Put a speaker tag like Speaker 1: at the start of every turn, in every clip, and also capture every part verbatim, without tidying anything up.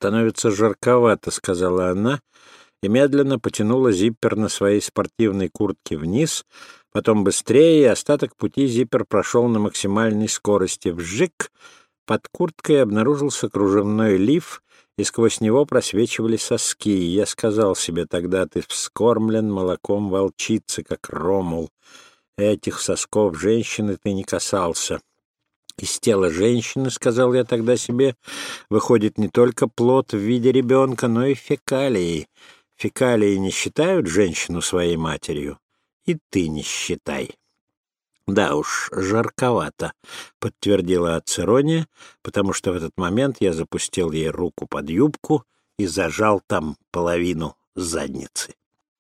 Speaker 1: «Становится жарковато», — сказала она, и медленно потянула зиппер на своей спортивной куртке вниз, потом быстрее, и остаток пути зиппер прошел на максимальной скорости. Вжик! Под курткой обнаружился кружевной лиф, и сквозь него просвечивали соски. И я сказал себе тогда: «Ты вскормлен молоком волчицы, как Ромул. Этих сосков женщины ты не касался». Из тела женщины, сказал я тогда себе, выходит не только плод в виде ребенка, но и фекалии. Фекалии не считают женщину своей матерью, и ты не считай. «Да уж, жарковато», — подтвердила Ацерония, потому что в этот момент я запустил ей руку под юбку и зажал там половину задницы.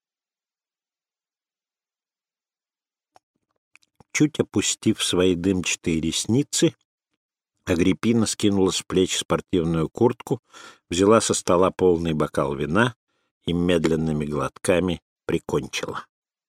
Speaker 1: Чуть опустив свои дымчатые ресницы, Агриппина скинула с плеч спортивную куртку, взяла со стола полный бокал вина и медленными глотками прикончила.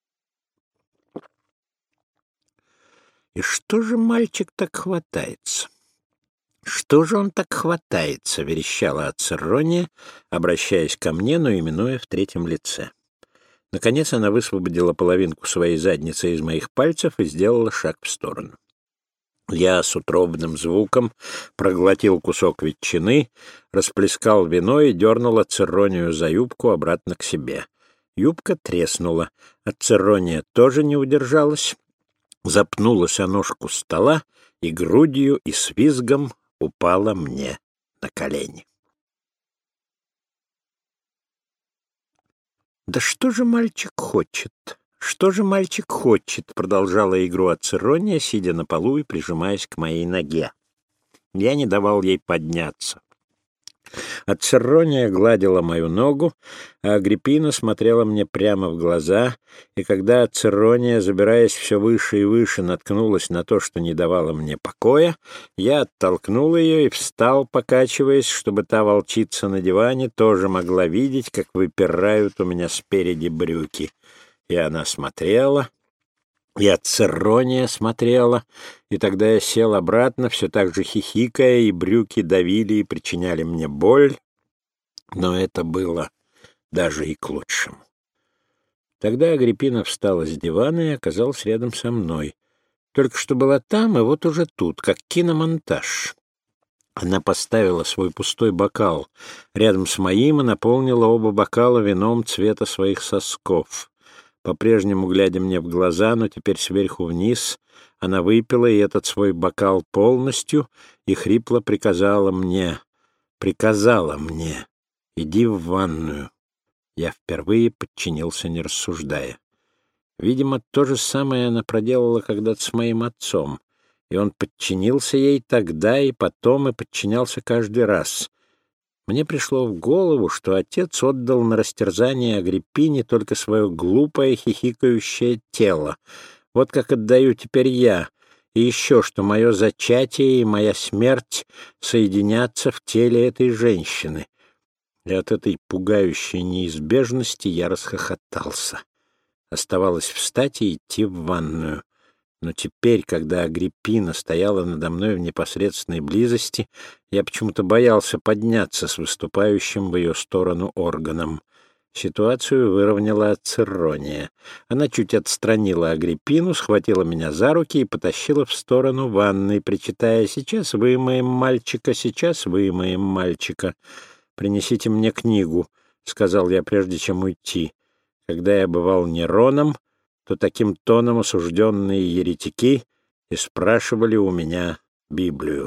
Speaker 1: «И что же мальчик так хватается? Что же он так хватается?» — верещала Ацерония, обращаясь ко мне, но именуя в третьем лице. Наконец она высвободила половинку своей задницы из моих пальцев и сделала шаг в сторону. Я с утробным звуком проглотил кусок ветчины, расплескал вино и дернул Ацеронию за юбку обратно к себе. Юбка треснула. Ацерония тоже не удержалась, запнулась о ножку стола и грудью и с визгом упала мне на колени. «Да что же мальчик хочет? Что же мальчик хочет?» — продолжала игру Ацерония, сидя на полу и прижимаясь к моей ноге. Я не давал ей подняться. Ацерония гладила мою ногу, а Агриппина смотрела мне прямо в глаза, и когда Ацерония, забираясь все выше и выше, наткнулась на то, что не давало мне покоя, я оттолкнул ее и встал, покачиваясь, чтобы та волчица на диване тоже могла видеть, как выпирают у меня спереди брюки. И она смотрела, и Ацерония смотрела, и тогда я сел обратно, все так же хихикая, и брюки давили и причиняли мне боль, но это было даже и к лучшему. Тогда Агриппина встала с дивана и оказалась рядом со мной. Только что была там, и вот уже тут, как киномонтаж. Она поставила свой пустой бокал рядом с моим и наполнила оба бокала вином цвета своих сосков. По-прежнему, глядя мне в глаза, но теперь сверху вниз, она выпила и этот свой бокал полностью и хрипло приказала мне, приказала мне, иди в ванную. Я впервые подчинился, не рассуждая. Видимо, то же самое она проделала когда-то с моим отцом, и он подчинился ей тогда и потом, и подчинялся каждый раз. Мне пришло в голову, что отец отдал на растерзание Агриппине только свое глупое хихикающее тело. Вот как отдаю теперь я, и еще, что мое зачатие и моя смерть соединятся в теле этой женщины. И от этой пугающей неизбежности я расхохотался. Оставалось встать и идти в ванную. Но теперь, когда Агриппина стояла надо мной в непосредственной близости, я почему-то боялся подняться с выступающим в ее сторону органом. Ситуацию выровняла Ацерония. Она чуть отстранила Агриппину, схватила меня за руки и потащила в сторону ванной, причитая: «Сейчас вымоем мальчика, сейчас вымоем мальчика. Принесите мне книгу», — сказал я, прежде чем уйти. Когда я бывал Нероном, то таким тоном осужденные еретики и спрашивали у меня Библию.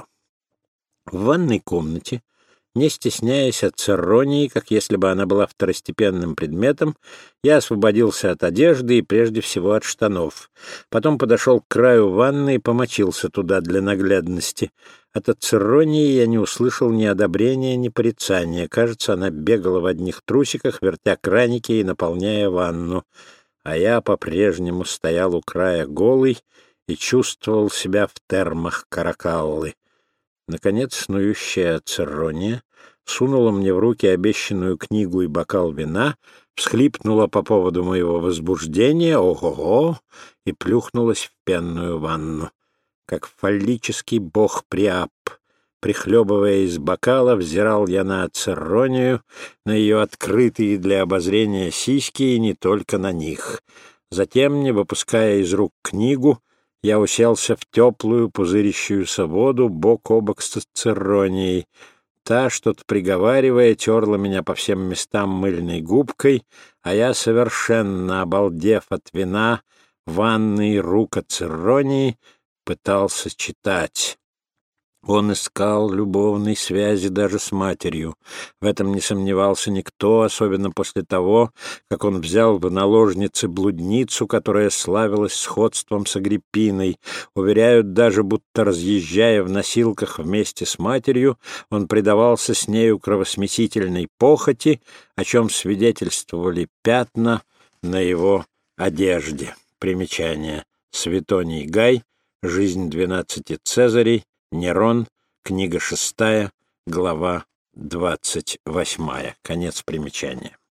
Speaker 1: В ванной комнате, не стесняясь Ацеронии, как если бы она была второстепенным предметом, я освободился от одежды и прежде всего от штанов. Потом подошел к краю ванны и помочился туда для наглядности. От Ацеронии я не услышал ни одобрения, ни порицания. Кажется, она бегала в одних трусиках, вертя краники и наполняя ванну. А я по-прежнему стоял у края голый и чувствовал себя в термах Каракаллы. Наконец, снующая Ацерония сунула мне в руки обещанную книгу и бокал вина, всхлипнула по поводу моего возбуждения, ого-го, и плюхнулась в пенную ванну. Как фаллический бог Приап, Прихлебывая из бокала, взирал я на Церонию, на ее открытые для обозрения сиськи и не только на них. Затем, не выпуская из рук книгу, я уселся в теплую пузырящуюся воду бок о бок с Церонией. Та, что-то приговаривая, терла меня по всем местам мыльной губкой, а я, совершенно обалдев от вина, ванны и рук от Церонии, пытался читать. Он искал любовной связи даже с матерью. В этом не сомневался никто, особенно после того, как он взял в наложницы блудницу, которая славилась сходством с Агриппиной. Уверяют даже, будто, разъезжая в носилках вместе с матерью, он предавался с нею кровосмесительной похоти, о чем свидетельствовали пятна на его одежде. Примечание. Светоний Гай. Жизнь двенадцати Цезарей. Нерон, книга шестая, глава двадцать восьмая. Конец примечания.